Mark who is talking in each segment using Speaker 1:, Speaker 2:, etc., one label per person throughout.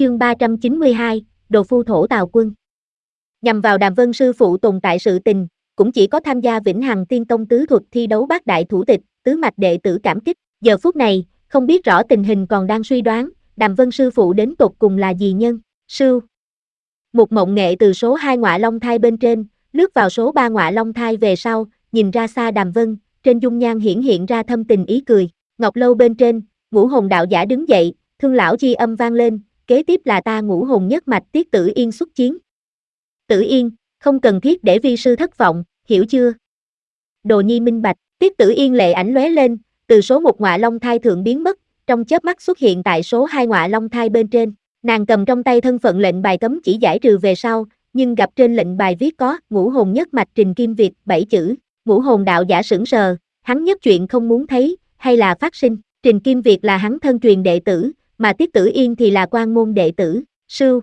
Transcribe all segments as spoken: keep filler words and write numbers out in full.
Speaker 1: Chương ba trăm chín mươi hai, Đồ phu thổ Tào Quân. Nhằm vào Đàm Vân sư phụ tồn tại sự tình, cũng chỉ có tham gia Vĩnh Hằng Tiên Tông tứ thuật thi đấu bát đại thủ tịch, tứ mạch đệ tử cảm kích. Giờ phút này, không biết rõ tình hình còn đang suy đoán, Đàm Vân sư phụ đến tột cùng là gì nhân, sư. Một mộng nghệ từ số hai ngọa long thai bên trên, lướt vào số ba ngọa long thai về sau, nhìn ra xa Đàm Vân, trên dung nhan hiển hiện ra thâm tình ý cười. Ngọc lâu bên trên, Ngũ Hồn đạo giả đứng dậy, thương lão chi âm vang lên, kế tiếp là ta Ngũ Hồn nhất mạch Tiết Tử Yên xuất chiến. Tử Yên, không cần thiết để vi sư thất vọng, hiểu chưa? Đồ nhi minh bạch. Tiết Tử Yên lệ ảnh lóe lên, từ số một ngọa long thai thượng biến mất, trong chớp mắt xuất hiện tại số hai ngọa long thai bên trên. Nàng cầm trong tay thân phận lệnh bài cấm chỉ giải trừ về sau, nhưng gặp trên lệnh bài viết có Ngũ Hồn nhất mạch Trình Kim Việt bảy chữ. Ngũ Hồn đạo giả sững sờ, hắn nhất chuyện không muốn thấy, hay là phát sinh. Trình Kim Việt là hắn thân truyền đệ tử, mà Tiết Tử Yên thì là quan môn đệ tử. Sư.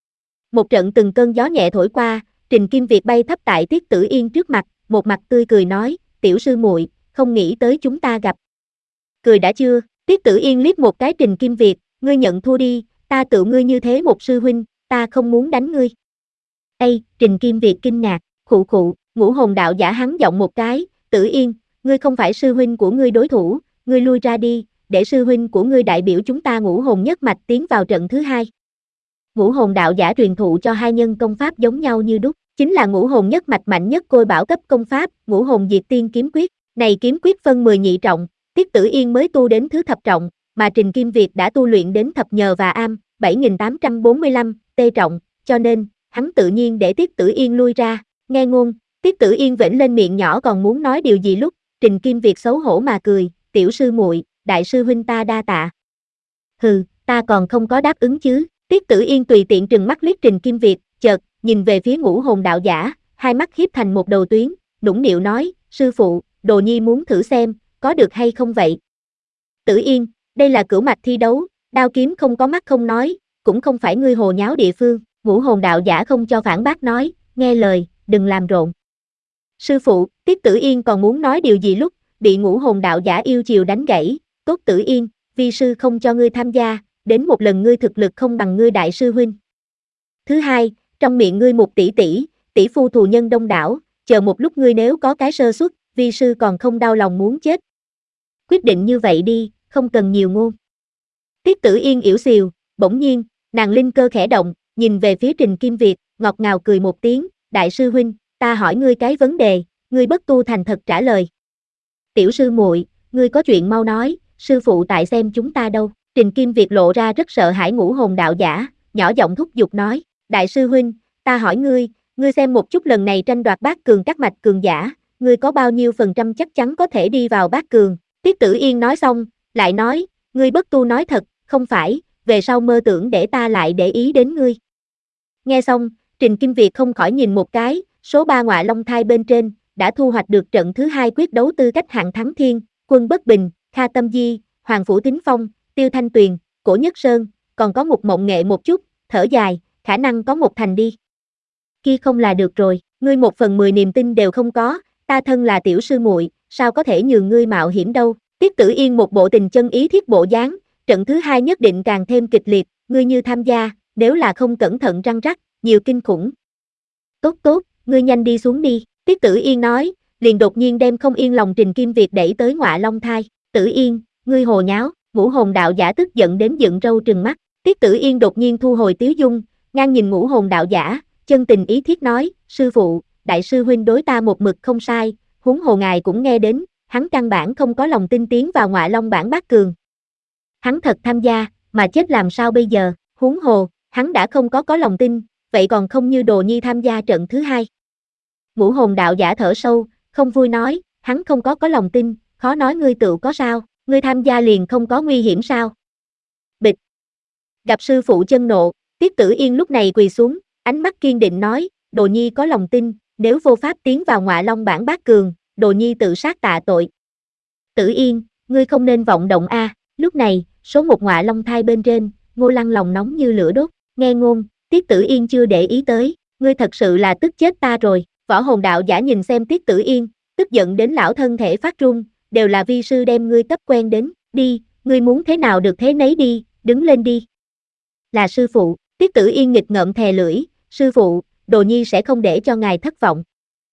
Speaker 1: Một trận từng cơn gió nhẹ thổi qua, Trình Kim Việt bay thấp tại Tiết Tử Yên trước mặt, một mặt tươi cười nói, tiểu sư muội, không nghĩ tới chúng ta gặp. Cười đã chưa? Tiết Tử Yên liếc một cái Trình Kim Việt, ngươi nhận thua đi, ta tự ngươi như thế một sư huynh, ta không muốn đánh ngươi. Ây, Trình Kim Việt kinh ngạc, khụ khụ, Ngũ Hồn đạo giả hắn giọng một cái, Tử Yên, ngươi không phải sư huynh của ngươi đối thủ, ngươi lui ra đi, để sư huynh của ngươi đại biểu chúng ta Ngũ Hồn nhất mạch tiến vào trận thứ hai. Ngũ Hồn đạo giả truyền thụ cho hai nhân công pháp giống nhau như đúc, chính là Ngũ Hồn nhất mạch mạnh nhất côi bảo cấp công pháp, Ngũ Hồn Diệt Tiên kiếm quyết. Này kiếm quyết phân mười nhị trọng, Tiết Tử Yên mới tu đến thứ thập trọng, mà Trình Kim Việt đã tu luyện đến thập nhờ và am, bảy nghìn tám trăm bốn mươi lăm tê trọng, cho nên, hắn tự nhiên để Tiết Tử Yên lui ra. Nghe ngôn, Tiết Tử Yên vểnh lên miệng nhỏ còn muốn nói điều gì lúc, Trình Kim Việt xấu hổ mà cười, tiểu sư muội, đại sư huynh ta đa tạ. Hừ, ta còn không có đáp ứng chứ. Tiết Tử Yên tùy tiện trừng mắt liếc Trình Kim Việt, chợt, nhìn về phía Ngũ Hồn đạo giả, hai mắt hiếp thành một đầu tuyến, nũng nịu nói, sư phụ, đồ nhi muốn thử xem, có được hay không vậy? Tử Yên, đây là cửu mạch thi đấu, đao kiếm không có mắt không nói, cũng không phải ngươi hồ nháo địa phương. Ngũ Hồn đạo giả không cho phản bác nói, nghe lời, đừng làm rộn. Sư phụ, Tiết Tử Yên còn muốn nói điều gì lúc, bị Ngũ Hồn đạo giả yêu chiều đánh gãy, tốt Tử Yên, vi sư không cho ngươi tham gia, đến một lần ngươi thực lực không bằng ngươi đại sư huynh. Thứ hai, trong miệng ngươi một tỷ tỷ, tỷ phu thù nhân đông đảo, chờ một lúc ngươi nếu có cái sơ suất, vi sư còn không đau lòng muốn chết. Quyết định như vậy đi, không cần nhiều ngôn. Tiết Tử Yên yểu xìu, bỗng nhiên, nàng linh cơ khẽ động, nhìn về phía Trình Kim Việt, ngọt ngào cười một tiếng, đại sư huynh, ta hỏi ngươi cái vấn đề, ngươi bất tu thành thật trả lời. Tiểu sư muội, ngươi có chuyện mau nói, sư phụ tại xem chúng ta đâu. Trình Kim Việt lộ ra rất sợ hãi Ngũ Hồn đạo giả, nhỏ giọng thúc giục nói, đại sư huynh, ta hỏi ngươi, ngươi xem một chút lần này tranh đoạt bát cường các mạch cường giả, ngươi có bao nhiêu phần trăm chắc chắn có thể đi vào bát cường. Tiết Tử Yên nói xong, lại nói, ngươi bất tu nói thật, không phải, về sau mơ tưởng để ta lại để ý đến ngươi. Nghe xong, Trình Kim Việt không khỏi nhìn một cái, số ba ngọa long thai bên trên, đã thu hoạch được trận thứ hai quyết đấu tư cách hạng thắng thiên, Quân Bất Bình, Kha Tâm Di, Hoàng Phủ Tín Phong, Tiêu Thanh Tuyền, Cổ Nhất Sơn, còn có một mộng nghệ một chút, thở dài, khả năng có một thành đi. Kia không là được rồi, ngươi một phần mười niềm tin đều không có, ta thân là tiểu sư muội, sao có thể nhường ngươi mạo hiểm đâu. Tiết Tử Yên một bộ tình chân ý thiết bộ dáng, trận thứ hai nhất định càng thêm kịch liệt, ngươi như tham gia, nếu là không cẩn thận răng rắc, nhiều kinh khủng. Tốt tốt, ngươi nhanh đi xuống đi, Tiết Tử Yên nói, liền đột nhiên đem không yên lòng Trình Kim Việt đẩy tới ngọa long thai. Tử Yên, ngươi hồ nháo. Ngũ Hồn đạo giả tức giận đến dựng râu trừng mắt. Tiết Tử Yên đột nhiên thu hồi tiếu dung, ngang nhìn Ngũ Hồn đạo giả, chân tình ý thiết nói, sư phụ, đại sư huynh đối ta một mực không sai, huống hồ ngài cũng nghe đến, hắn căn bản không có lòng tin tiến vào ngọa long bảng bát cường. Hắn thật tham gia, mà chết làm sao bây giờ, huống hồ, hắn đã không có có lòng tin, vậy còn không như đồ nhi tham gia trận thứ hai. Ngũ Hồn đạo giả thở sâu, không vui nói, hắn không có có lòng tin, khó nói ngươi tự có sao, ngươi tham gia liền không có nguy hiểm sao. Bịch. Gặp sư phụ chân nộ, Tiết Tử Yên lúc này quỳ xuống, ánh mắt kiên định nói, đồ nhi có lòng tin, nếu vô pháp tiến vào ngọa long bảng bát cường, đồ nhi tự sát tạ tội. Tử Yên, ngươi không nên vọng động a. À. Lúc này, số một ngọa long thai bên trên, Ngô Lăng lòng nóng như lửa đốt, nghe ngôn, Tiết Tử Yên chưa để ý tới, ngươi thật sự là tức chết ta rồi. Võ Hồn đạo giả nhìn xem Tiết Tử Yên, tức giận đến lão thân thể phát run, đều là vi sư đem ngươi cấp quen đến, đi, ngươi muốn thế nào được thế nấy đi, đứng lên đi. là sư phụ. Tiết Tử Yên nghịch ngợm thè lưỡi, sư phụ, đồ nhi sẽ không để cho ngài thất vọng.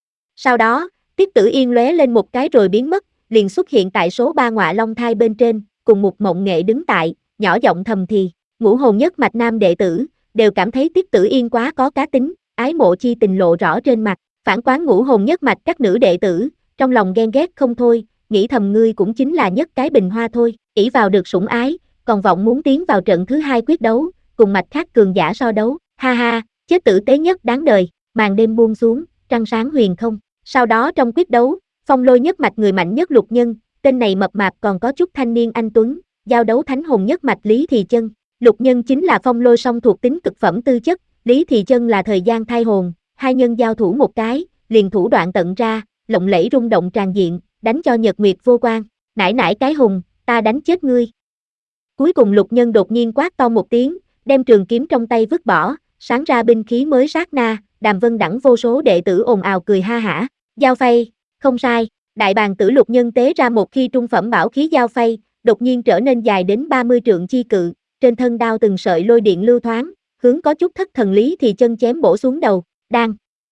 Speaker 1: Sau đó, Tiết Tử Yên lóe lên một cái rồi biến mất, liền xuất hiện tại số ba ngọa long thai bên trên, cùng một Mộng Nghệ đứng tại, nhỏ giọng thầm thì, ngũ hồn nhất mạch nam đệ tử, đều cảm thấy Tiết Tử Yên quá có cá tính, ái mộ chi tình lộ rõ trên mặt, phản quán ngũ hồn nhất mạch các nữ đệ tử, trong lòng ghen ghét không thôi, nghĩ thầm ngươi cũng chính là nhất cái bình hoa thôi, ỷ vào được sủng ái, còn vọng muốn tiến vào trận thứ hai quyết đấu, cùng mạch khác cường giả so đấu, ha ha, chết tử tế nhất đáng đời, màn đêm buông xuống, trăng sáng huyền không. Sau đó trong quyết đấu, Phong Lôi nhất mạch người mạnh nhất Lục Nhân, tên này mập mạp còn có chút thanh niên anh tuấn, giao đấu Thánh Hồn nhất mạch Lý Thì Chân. Lục Nhân chính là Phong Lôi song thuộc tính cực phẩm tư chất, Lý Thì Chân là thời gian thai hồn, hai nhân giao thủ một cái, liền thủ đoạn tận ra, lộng lẫy rung động tràn diện, đánh cho nhật nguyệt vô quang, nải nải cái hùng, ta đánh chết ngươi. Cuối cùng Lục Nhân đột nhiên quát to một tiếng, đem trường kiếm trong tay vứt bỏ, sáng ra binh khí mới sát na, Đàm Vân Đẳng vô số đệ tử ồn ào cười ha hả. Giao phay, không sai, đại bàng tử Lục Nhân tế ra một khi trung phẩm bảo khí giao phay, đột nhiên trở nên dài đến ba mươi trượng chi cự, trên thân đao từng sợi lôi điện lưu thoáng, hướng có chút thất thần Lý Thì Chân chém bổ xuống đầu, đang.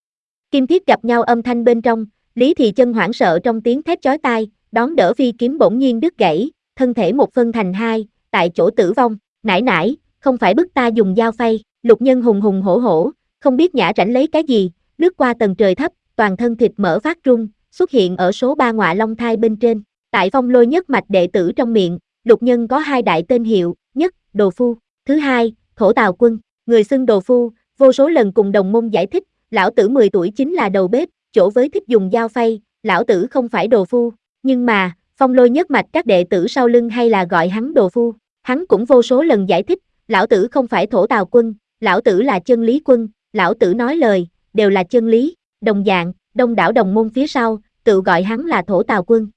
Speaker 1: Kim thiết gặp nhau âm thanh bên trong, Lý Thì Chân hoảng sợ trong tiếng thét chói tai, đón đỡ phi kiếm bỗng nhiên đứt gãy, thân thể một phân thành hai, tại chỗ tử vong, nải nải, không phải bức ta dùng dao phay, Lục Nhân hùng hùng hổ hổ, không biết nhã rảnh lấy cái gì, lướt qua tầng trời thấp, toàn thân thịt mỡ phát rung, xuất hiện ở số ba ngọa long thai bên trên, tại Phong Lôi nhất mạch đệ tử trong miệng, Lục Nhân có hai đại tên hiệu, nhất, Đồ Phu, thứ hai, Thổ Tào Quân, người xưng Đồ Phu, vô số lần cùng đồng môn giải thích, lão tử mười tuổi chính là đầu bếp, chỗ với thích dùng dao phay, lão tử không phải Đồ Phu, nhưng mà, Phong Lôi nhất mạch các đệ tử sau lưng hay là gọi hắn Đồ Phu, hắn cũng vô số lần giải thích, lão tử không phải Thổ Tào Quân, lão tử là Chân Lý Quân, lão tử nói lời, đều là chân lý, đồng dạng, đông đảo đồng môn phía sau, tự gọi hắn là Thổ Tào Quân.